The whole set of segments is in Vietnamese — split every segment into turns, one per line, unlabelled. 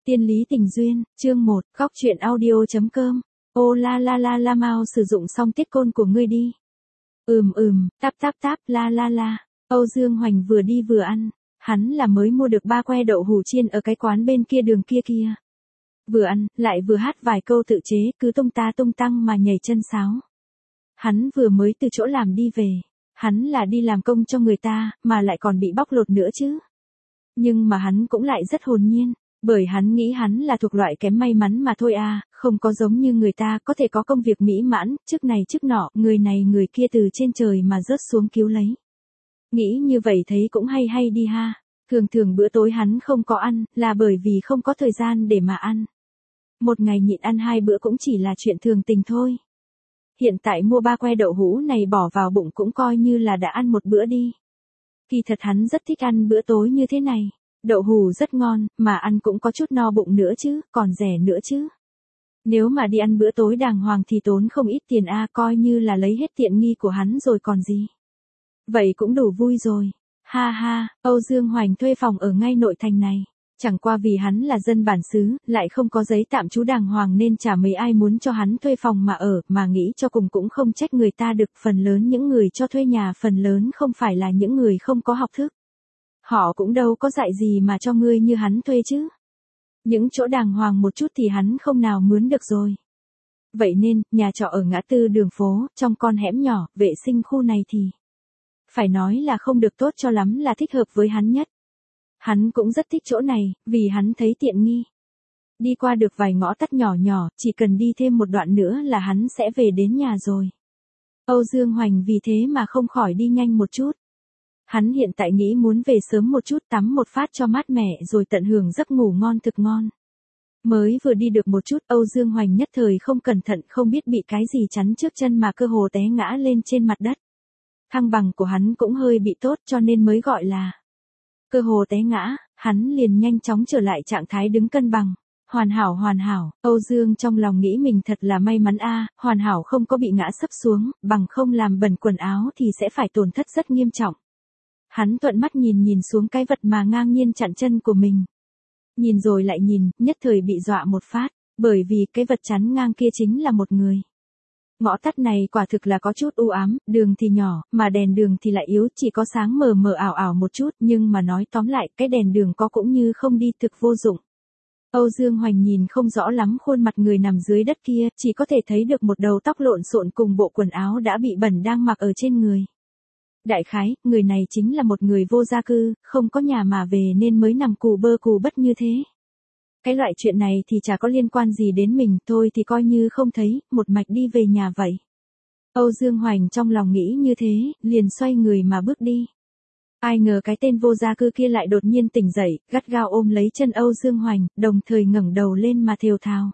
Tiên lý tình duyên, chương 1, góc truyện audio.com. Ô la la la la, mau sử dụng xong tiết côn của ngươi đi. Táp táp táp, la la la. Âu Dương Hoành vừa đi vừa ăn, hắn là mới mua được 3 que đậu hủ chiên ở cái quán bên kia đường kia. Vừa ăn, lại vừa hát vài câu tự chế, cứ tung ta tung tăng mà nhảy chân sáo. Hắn vừa mới từ chỗ làm đi về, hắn là đi làm công cho người ta, mà lại còn bị bóc lột nữa chứ. Nhưng mà hắn cũng lại rất hồn nhiên, bởi hắn nghĩ hắn là thuộc loại kém may mắn mà thôi à, không có giống như người ta có thể có công việc mỹ mãn, chức này chức nọ, người này người kia từ trên trời mà rớt xuống cứu lấy. Nghĩ như vậy thấy cũng hay đi ha. Thường bữa tối hắn không có ăn, là bởi vì không có thời gian để mà ăn. Một ngày nhịn ăn 2 bữa cũng chỉ là chuyện thường tình thôi. Hiện tại mua 3 que đậu hũ này bỏ vào bụng cũng coi như là đã ăn một bữa đi. Kỳ thật hắn rất thích ăn bữa tối như thế này. Đậu hũ rất ngon, mà ăn cũng có chút no bụng nữa chứ, còn rẻ nữa chứ. Nếu mà đi ăn bữa tối đàng hoàng thì tốn không ít tiền a, coi như là lấy hết tiện nghi của hắn rồi còn gì. Vậy cũng đủ vui rồi. Ha ha, Âu Dương Hoành thuê phòng ở ngay nội thành này. Chẳng qua vì hắn là dân bản xứ, lại không có giấy tạm trú đàng hoàng nên chả mấy ai muốn cho hắn thuê phòng mà ở, mà nghĩ cho cùng cũng không trách người ta được, phần lớn những người cho thuê nhà phần lớn không phải là những người không có học thức. Họ cũng đâu có dạy gì mà cho ngươi như hắn thuê chứ. Những chỗ đàng hoàng một chút thì hắn không nào mướn được rồi. Vậy nên, nhà trọ ở ngã tư đường phố, trong con hẻm nhỏ, vệ sinh khu này thì phải nói là không được tốt cho lắm, là thích hợp với hắn nhất. Hắn cũng rất thích chỗ này, vì hắn thấy tiện nghi. Đi qua được vài ngõ tắt nhỏ, chỉ cần đi thêm một đoạn nữa là hắn sẽ về đến nhà rồi. Âu Dương Hoành vì thế mà không khỏi đi nhanh một chút. Hắn hiện tại nghĩ muốn về sớm một chút, tắm một phát cho mát mẻ rồi tận hưởng giấc ngủ ngon thực ngon. Mới vừa đi được một chút, Âu Dương Hoành nhất thời không cẩn thận, không biết bị cái gì chắn trước chân mà cơ hồ té ngã lên trên mặt đất. Thăng bằng của hắn cũng hơi bị tốt cho nên mới gọi là cơ hồ té ngã, hắn liền nhanh chóng trở lại trạng thái đứng cân bằng. Hoàn hảo, Âu Dương trong lòng nghĩ mình thật là may mắn a, hoàn hảo không có bị ngã sấp xuống, bằng không làm bẩn quần áo thì sẽ phải tổn thất rất nghiêm trọng. Hắn thuận mắt nhìn xuống cái vật mà ngang nhiên chặn chân của mình. Nhìn rồi lại nhìn, nhất thời bị dọa một phát, bởi vì cái vật chắn ngang kia chính là một người. Ngõ tắt này quả thực là có chút u ám, đường thì nhỏ, mà đèn đường thì lại yếu, chỉ có sáng mờ mờ ảo một chút, nhưng mà nói tóm lại, cái đèn đường có cũng như không đi, thực vô dụng. Âu Dương Hoành nhìn không rõ lắm khuôn mặt người nằm dưới đất kia, chỉ có thể thấy được một đầu tóc lộn xộn cùng bộ quần áo đã bị bẩn đang mặc ở trên người. Đại khái, người này chính là một người vô gia cư, không có nhà mà về nên mới nằm cù bất như thế. Cái loại chuyện này thì chả có liên quan gì đến mình, thôi thì coi như không thấy, một mạch đi về nhà vậy. Âu Dương Hoành trong lòng nghĩ như thế, liền xoay người mà bước đi. Ai ngờ cái tên vô gia cư kia lại đột nhiên tỉnh dậy, gắt gao ôm lấy chân Âu Dương Hoành, đồng thời ngẩng đầu lên mà thều thào.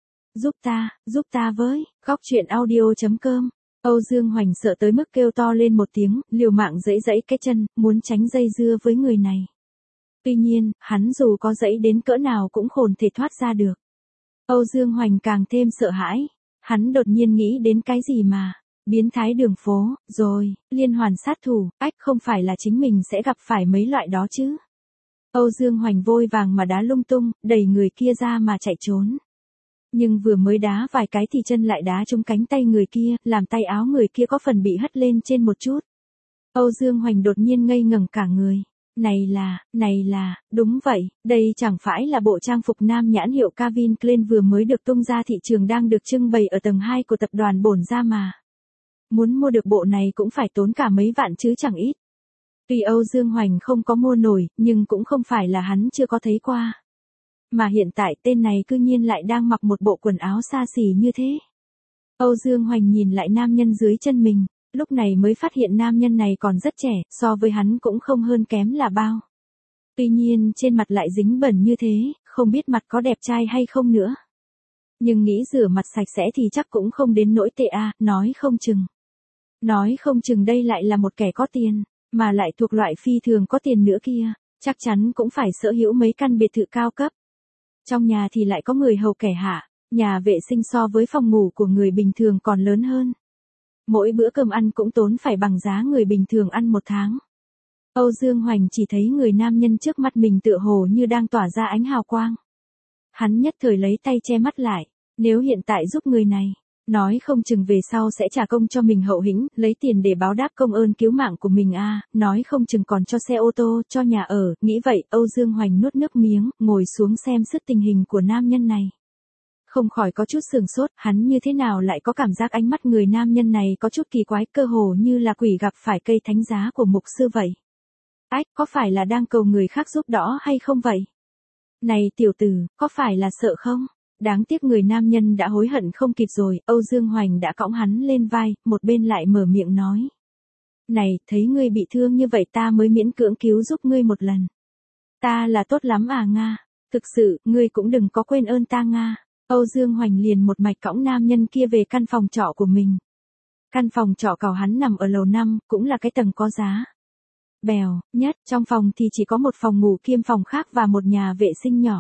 Giúp ta với, góc truyện audio.com. Âu Dương Hoành sợ tới mức kêu to lên một tiếng, liều mạng giãy cái chân, muốn tránh dây dưa với người này. Tuy nhiên, hắn dù có giãy đến cỡ nào cũng không thể thoát ra được. Âu Dương Hoành càng thêm sợ hãi. Hắn đột nhiên nghĩ đến cái gì mà biến thái đường phố, rồi, liên hoàn sát thủ, không phải là chính mình sẽ gặp phải mấy loại đó chứ. Âu Dương Hoành vội vàng mà đá lung tung, đẩy người kia ra mà chạy trốn. Nhưng vừa mới đá vài cái thì chân lại đá trúng cánh tay người kia, làm tay áo người kia có phần bị hất lên trên một chút. Âu Dương Hoành đột nhiên ngây ngẩn cả người. Này là, đúng vậy, đây chẳng phải là bộ trang phục nam nhãn hiệu Calvin Klein vừa mới được tung ra thị trường đang được trưng bày ở tầng 2 của tập đoàn Bổn Gia mà. Muốn mua được bộ này cũng phải tốn cả mấy vạn chứ chẳng ít. Tuy Âu Dương Hoành không có mua nổi, nhưng cũng không phải là hắn chưa có thấy qua. Mà hiện tại tên này cư nhiên lại đang mặc một bộ quần áo xa xỉ như thế. Âu Dương Hoành nhìn lại nam nhân dưới chân mình, lúc này mới phát hiện nam nhân này còn rất trẻ, so với hắn cũng không hơn kém là bao. Tuy nhiên trên mặt lại dính bẩn như thế, không biết mặt có đẹp trai hay không nữa. Nhưng nghĩ rửa mặt sạch sẽ thì chắc cũng không đến nỗi tệ a, nói không chừng đây lại là một kẻ có tiền, mà lại thuộc loại phi thường có tiền nữa kia, chắc chắn cũng phải sở hữu mấy căn biệt thự cao cấp. Trong nhà thì lại có người hầu kẻ hạ, nhà vệ sinh so với phòng ngủ của người bình thường còn lớn hơn. Mỗi bữa cơm ăn cũng tốn phải bằng giá người bình thường ăn một tháng. Âu Dương Hoành chỉ thấy người nam nhân trước mắt mình tựa hồ như đang tỏa ra ánh hào quang. Hắn nhất thời lấy tay che mắt lại. Nếu hiện tại giúp người này, nói không chừng về sau sẽ trả công cho mình hậu hĩnh, lấy tiền để báo đáp công ơn cứu mạng của mình à, nói không chừng còn cho xe ô tô, cho nhà ở, nghĩ vậy, Âu Dương Hoành nuốt nước miếng, ngồi xuống xem sức tình hình của nam nhân này. Không khỏi có chút sửng sốt, hắn như thế nào lại có cảm giác ánh mắt người nam nhân này có chút kỳ quái, cơ hồ như là quỷ gặp phải cây thánh giá của mục sư vậy. Ách, có phải là đang cầu người khác giúp đỡ hay không vậy? Này tiểu tử, có phải là sợ không? Đáng tiếc người nam nhân đã hối hận không kịp rồi, Âu Dương Hoành đã cõng hắn lên vai, một bên lại mở miệng nói. Này, thấy ngươi bị thương như vậy ta mới miễn cưỡng cứu giúp ngươi một lần. Ta là tốt lắm à Nga, thực sự, ngươi cũng đừng có quên ơn ta Nga. Âu Dương Hoành liền một mạch cõng nam nhân kia về căn phòng trọ của mình. Căn phòng trọ của hắn nằm ở lầu 5, cũng là cái tầng có giá. Bèo, nhất, trong phòng thì chỉ có một phòng ngủ kiêm phòng khác và một nhà vệ sinh nhỏ.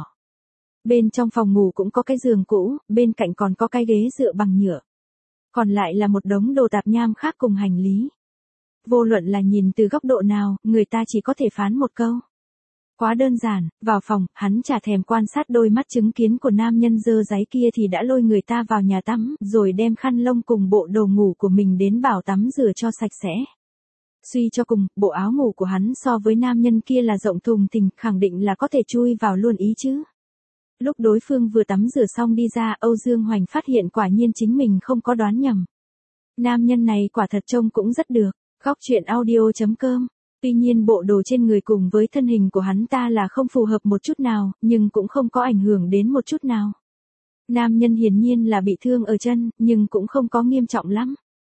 Bên trong phòng ngủ cũng có cái giường cũ, bên cạnh còn có cái ghế dựa bằng nhựa. Còn lại là một đống đồ tạp nham khác cùng hành lý. Vô luận là nhìn từ góc độ nào, người ta chỉ có thể phán một câu. Quá đơn giản, vào phòng, hắn chả thèm quan sát đôi mắt chứng kiến của nam nhân dơ dáy kia thì đã lôi người ta vào nhà tắm, rồi đem khăn lông cùng bộ đồ ngủ của mình đến bảo tắm rửa cho sạch sẽ. Suy cho cùng, bộ áo ngủ của hắn so với nam nhân kia là rộng thùng thình, khẳng định là có thể chui vào luôn ý chứ. Lúc đối phương vừa tắm rửa xong đi ra, Âu Dương Hoành phát hiện quả nhiên chính mình không có đoán nhầm. Nam nhân này quả thật trông cũng rất được. Góc truyện audio.com. Tuy nhiên bộ đồ trên người cùng với thân hình của hắn ta là không phù hợp một chút nào, nhưng cũng không có ảnh hưởng đến một chút nào. Nam nhân hiển nhiên là bị thương ở chân, nhưng cũng không có nghiêm trọng lắm.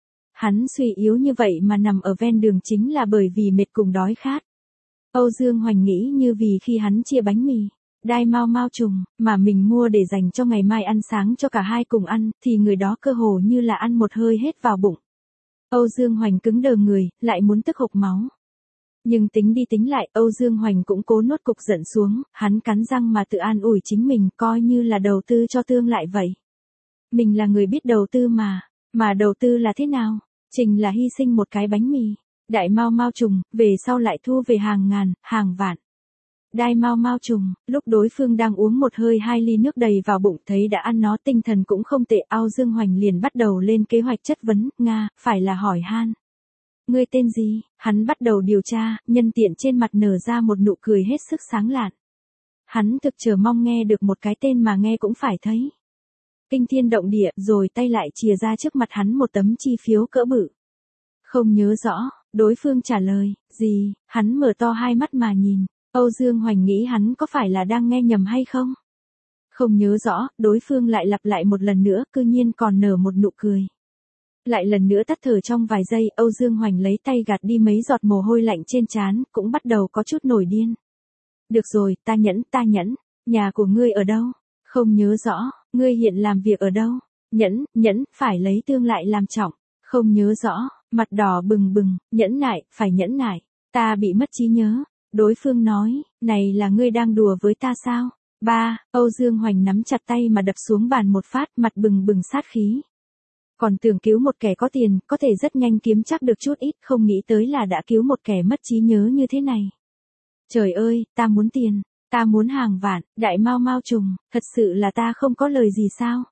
Hắn suy yếu như vậy mà nằm ở ven đường chính là bởi vì mệt cùng đói khát. Âu Dương Hoành nghĩ như vì khi hắn chia bánh mì, đai mao mao trùng, mà mình mua để dành cho ngày mai ăn sáng cho cả hai cùng ăn, thì người đó cơ hồ như là ăn một hơi hết vào bụng. Âu Dương Hoành cứng đờ người, lại muốn tức hộc máu. Nhưng tính đi tính lại, Âu Dương Hoành cũng cố nuốt cục giận xuống, hắn cắn răng mà tự an ủi chính mình, coi như là đầu tư cho tương lai vậy. Mình là người biết đầu tư mà đầu tư là thế nào? Trình là hy sinh một cái bánh mì, đại mao mao trùng, về sau lại thu về hàng ngàn, hàng vạn. Đai mao mao trùng, lúc đối phương đang uống một hơi 2 ly nước đầy vào bụng thấy đã ăn nó tinh thần cũng không tệ, Âu Dương Hoành liền bắt đầu lên kế hoạch chất vấn, Nga, phải là hỏi han. Ngươi tên gì? Hắn bắt đầu điều tra, nhân tiện trên mặt nở ra một nụ cười hết sức sáng lạn. Hắn thực chờ mong nghe được một cái tên mà nghe cũng phải thấy kinh thiên động địa, rồi tay lại chìa ra trước mặt hắn một tấm chi phiếu cỡ bự. Không nhớ rõ, đối phương trả lời, gì, hắn mở to hai mắt mà nhìn, Âu Dương Hoành nghĩ hắn có phải là đang nghe nhầm hay không? Không nhớ rõ, đối phương lại lặp lại một lần nữa, cư nhiên còn nở một nụ cười. Lại lần nữa tắt thở trong vài giây, Âu Dương Hoành lấy tay gạt đi mấy giọt mồ hôi lạnh trên trán, cũng bắt đầu có chút nổi điên. Được rồi, ta nhẫn, nhà của ngươi ở đâu? Không nhớ rõ, ngươi hiện làm việc ở đâu? Nhẫn, phải lấy tương lại làm trọng. Không nhớ rõ, mặt đỏ bừng bừng, phải nhẫn nại, ta bị mất trí nhớ. Đối phương nói, này là ngươi đang đùa với ta sao? Âu Dương Hoành nắm chặt tay mà đập xuống bàn một phát, mặt bừng bừng sát khí. Còn tưởng cứu một kẻ có tiền, có thể rất nhanh kiếm chắc được chút ít, không nghĩ tới là đã cứu một kẻ mất trí nhớ như thế này. Trời ơi, ta muốn tiền, ta muốn hàng vạn, đại mao mao trùng, thật sự là ta không có lời gì sao?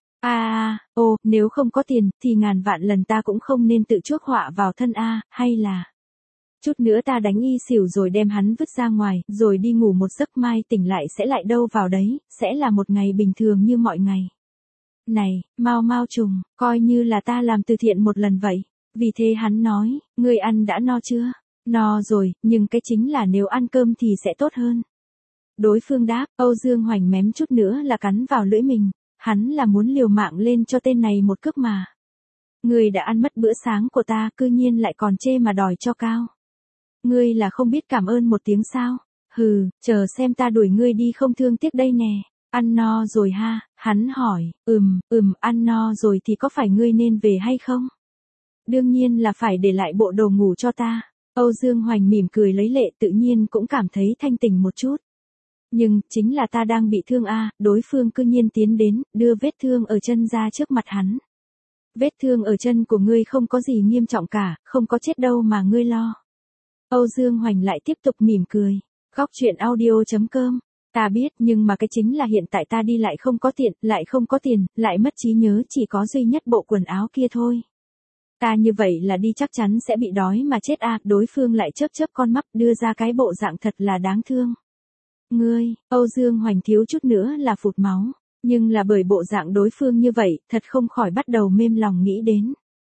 Nếu không có tiền, thì ngàn vạn lần ta cũng không nên tự chuốc họa vào thân hay là... Chút nữa ta đánh y xỉu rồi đem hắn vứt ra ngoài, rồi đi ngủ một giấc, mai tỉnh lại sẽ lại đâu vào đấy, sẽ là một ngày bình thường như mọi ngày. Này, mao mao trùng, coi như là ta làm từ thiện một lần vậy. Vì thế hắn nói, ngươi ăn đã no chưa? No rồi, nhưng cái chính là nếu ăn cơm thì sẽ tốt hơn. Đối phương đáp, Âu Dương Hoành mém chút nữa là cắn vào lưỡi mình. Hắn là muốn liều mạng lên cho tên này một cước mà. Ngươi đã ăn mất bữa sáng của ta, cư nhiên lại còn chê mà đòi cho cao. Ngươi là không biết cảm ơn một tiếng sao? Hừ, chờ xem ta đuổi ngươi đi không thương tiếc đây nè. Ăn no rồi ha, hắn hỏi, ăn no rồi thì có phải ngươi nên về hay không? Đương nhiên là phải để lại bộ đồ ngủ cho ta. Âu Dương Hoành mỉm cười lấy lệ, tự nhiên cũng cảm thấy thanh tỉnh một chút. Nhưng, chính là ta đang bị thương đối phương cư nhiên tiến đến, đưa vết thương ở chân ra trước mặt hắn. Vết thương ở chân của ngươi không có gì nghiêm trọng cả, không có chết đâu mà ngươi lo. Âu Dương Hoành lại tiếp tục mỉm cười. Góc truyện audio.com Ta biết, nhưng mà cái chính là hiện tại ta đi lại không có tiện, lại không có tiền, lại mất trí nhớ, chỉ có duy nhất bộ quần áo kia thôi. Ta như vậy là đi chắc chắn sẽ bị đói mà chết à, đối phương lại chớp chớp con mắt đưa ra cái bộ dạng thật là đáng thương. Ngươi, Âu Dương Hoành thiếu chút nữa là phụt máu, nhưng là bởi bộ dạng đối phương như vậy, thật không khỏi bắt đầu mềm lòng nghĩ đến.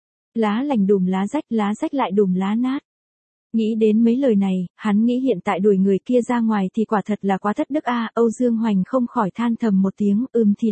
Lá lành đùm lá rách lại đùm lá nát. Nghĩ đến mấy lời này, hắn nghĩ hiện tại đuổi người kia ra ngoài thì quả thật là quá thất đức a. Âu Dương Hoành không khỏi than thầm một tiếng,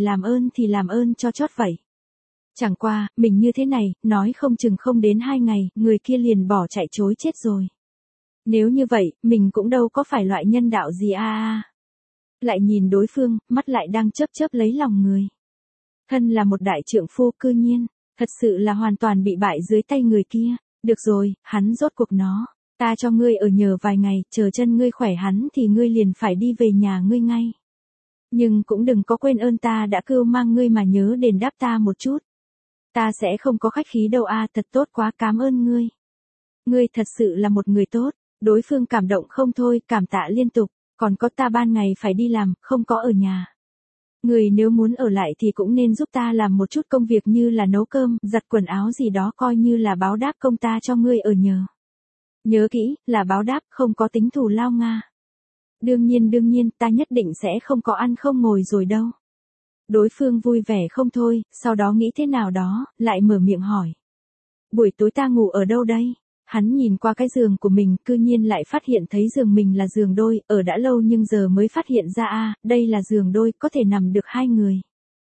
thì làm ơn cho chót vậy. Chẳng qua, mình như thế này, nói không chừng không đến 2 ngày, người kia liền bỏ chạy chối chết rồi. Nếu như vậy, mình cũng đâu có phải loại nhân đạo gì a. Lại nhìn đối phương, mắt lại đang chớp chớp lấy lòng người. Thân là một đại trượng phu cư nhiên, thật sự là hoàn toàn bị bại dưới tay người kia. Được rồi, hắn rốt cuộc nó. Ta cho ngươi ở nhờ vài ngày, chờ chân ngươi khỏe hắn thì ngươi liền phải đi về nhà ngươi ngay. Nhưng cũng đừng có quên ơn ta đã cưu mang ngươi mà nhớ đền đáp ta một chút. Ta sẽ không có khách khí đâu a, thật tốt quá, cảm ơn ngươi. Ngươi thật sự là một người tốt. Đối phương cảm động không thôi, cảm tạ liên tục. Còn có ta ban ngày phải đi làm, không có ở nhà. Ngươi nếu muốn ở lại thì cũng nên giúp ta làm một chút công việc như là nấu cơm, giặt quần áo gì đó, coi như là báo đáp công ta cho ngươi ở nhờ. Nhớ kỹ, là báo đáp, không có tính thù lao Nga. Đương nhiên, ta nhất định sẽ không có ăn không ngồi rồi đâu. Đối phương vui vẻ không thôi, sau đó nghĩ thế nào đó, lại mở miệng hỏi. Buổi tối ta ngủ ở đâu đây? Hắn nhìn qua cái giường của mình, cư nhiên lại phát hiện thấy giường mình là giường đôi, ở đã lâu nhưng giờ mới phát hiện ra đây là giường đôi, có thể nằm được 2 người.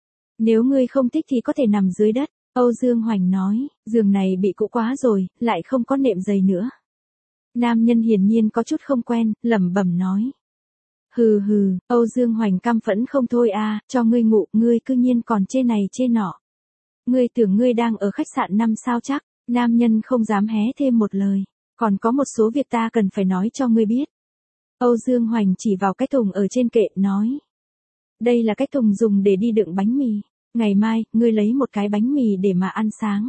Nếu ngươi không thích thì có thể nằm dưới đất. Âu Dương Hoành nói, giường này bị cũ quá rồi, lại không có nệm giày nữa. Nam nhân hiển nhiên có chút không quen, lẩm bẩm nói. Hừ, Âu Dương Hoành căm phẫn không thôi cho ngươi ngủ, ngươi cư nhiên còn chê này chê nọ. Ngươi tưởng ngươi đang ở khách sạn 5 sao chắc, nam nhân không dám hé thêm một lời, còn có một số việc ta cần phải nói cho ngươi biết. Âu Dương Hoành chỉ vào cái thùng ở trên kệ, nói. Đây là cái thùng dùng để đi đựng bánh mì, ngày mai, ngươi lấy một cái bánh mì để mà ăn sáng.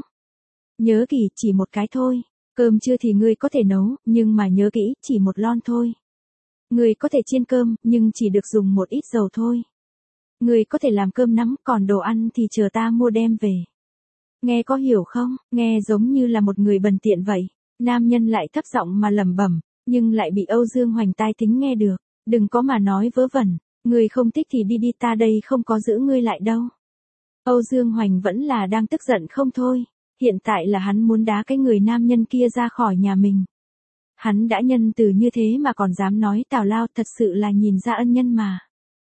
Nhớ kỹ, chỉ một cái thôi. Cơm trưa thì ngươi có thể nấu, nhưng mà nhớ kỹ, chỉ một lon thôi. Ngươi có thể chiên cơm, nhưng chỉ được dùng một ít dầu thôi. Ngươi có thể làm cơm nắm, còn đồ ăn thì chờ ta mua đem về. Nghe có hiểu không? Nghe giống như là một người bần tiện vậy. Nam nhân lại thấp giọng mà lẩm bẩm, nhưng lại bị Âu Dương Hoành tai tính nghe được. Đừng có mà nói vớ vẩn, ngươi không thích thì đi, ta đây không có giữ ngươi lại đâu. Âu Dương Hoành vẫn là đang tức giận không thôi. Hiện tại là hắn muốn đá cái người nam nhân kia ra khỏi nhà mình. Hắn đã nhân từ như thế mà còn dám nói tào lao, thật sự là nhìn ra ân nhân mà.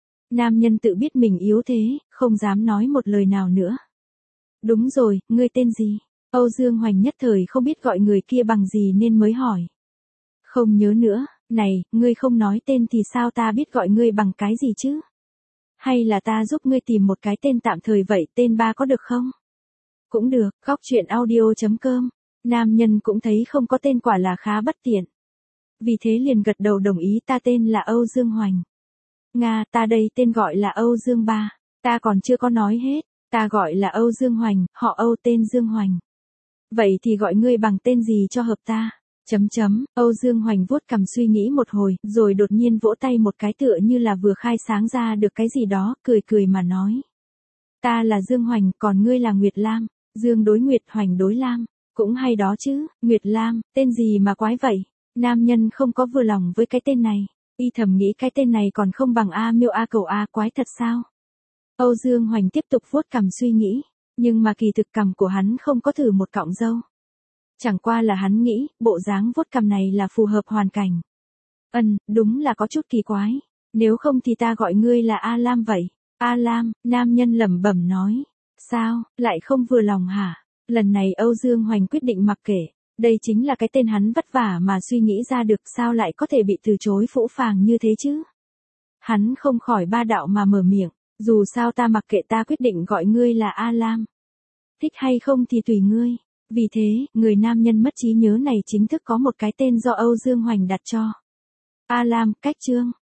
Nam nhân tự biết mình yếu thế, không dám nói một lời nào nữa. Đúng rồi, ngươi tên gì? Âu Dương Hoành nhất thời không biết gọi người kia bằng gì nên mới hỏi. Không nhớ nữa, này, ngươi không nói tên thì sao ta biết gọi ngươi bằng cái gì chứ? Hay là ta giúp ngươi tìm một cái tên tạm thời vậy, tên ba có được không? Cũng được, góc chuyện audio.com. Nam nhân cũng thấy không có tên quả là khá bất tiện. Vì thế liền gật đầu đồng ý, ta tên là Âu Dương Hoành. Nga, ta đây tên gọi là Âu Dương Ba. Ta còn chưa có nói hết, ta gọi là Âu Dương Hoành, họ Âu, tên Dương Hoành. Vậy thì gọi ngươi bằng tên gì cho hợp ta? Âu Dương Hoành vuốt cằm suy nghĩ một hồi, rồi đột nhiên vỗ tay một cái tựa như là vừa khai sáng ra được cái gì đó, cười mà nói. Ta là Dương Hoành, còn ngươi là Nguyệt Lam. Dương đối Nguyệt, Hoành đối Lam. Cũng hay đó chứ, Nguyệt Lam, tên gì mà quái vậy? Nam nhân không có vừa lòng với cái tên này. Y thầm nghĩ cái tên này còn không bằng A Miêu A Cầu A quái thật sao? Âu Dương Hoành tiếp tục vuốt cằm suy nghĩ. Nhưng mà kỳ thực cằm của hắn không có thử một cọng râu. Chẳng qua là hắn nghĩ, bộ dáng vuốt cằm này là phù hợp hoàn cảnh. Đúng là có chút kỳ quái. Nếu không thì ta gọi ngươi là A Lam vậy. A Lam, nam nhân lẩm bẩm nói. Sao, lại không vừa lòng hả? Lần này Âu Dương Hoành quyết định mặc kệ. Đây chính là cái tên hắn vất vả mà suy nghĩ ra được, sao lại có thể bị từ chối phũ phàng như thế chứ? Hắn không khỏi ba đạo mà mở miệng. Dù sao ta mặc kệ, ta quyết định gọi ngươi là A Lam. Thích hay không thì tùy ngươi. Vì thế, người nam nhân mất trí nhớ này chính thức có một cái tên do Âu Dương Hoành đặt cho. A Lam, cách chương.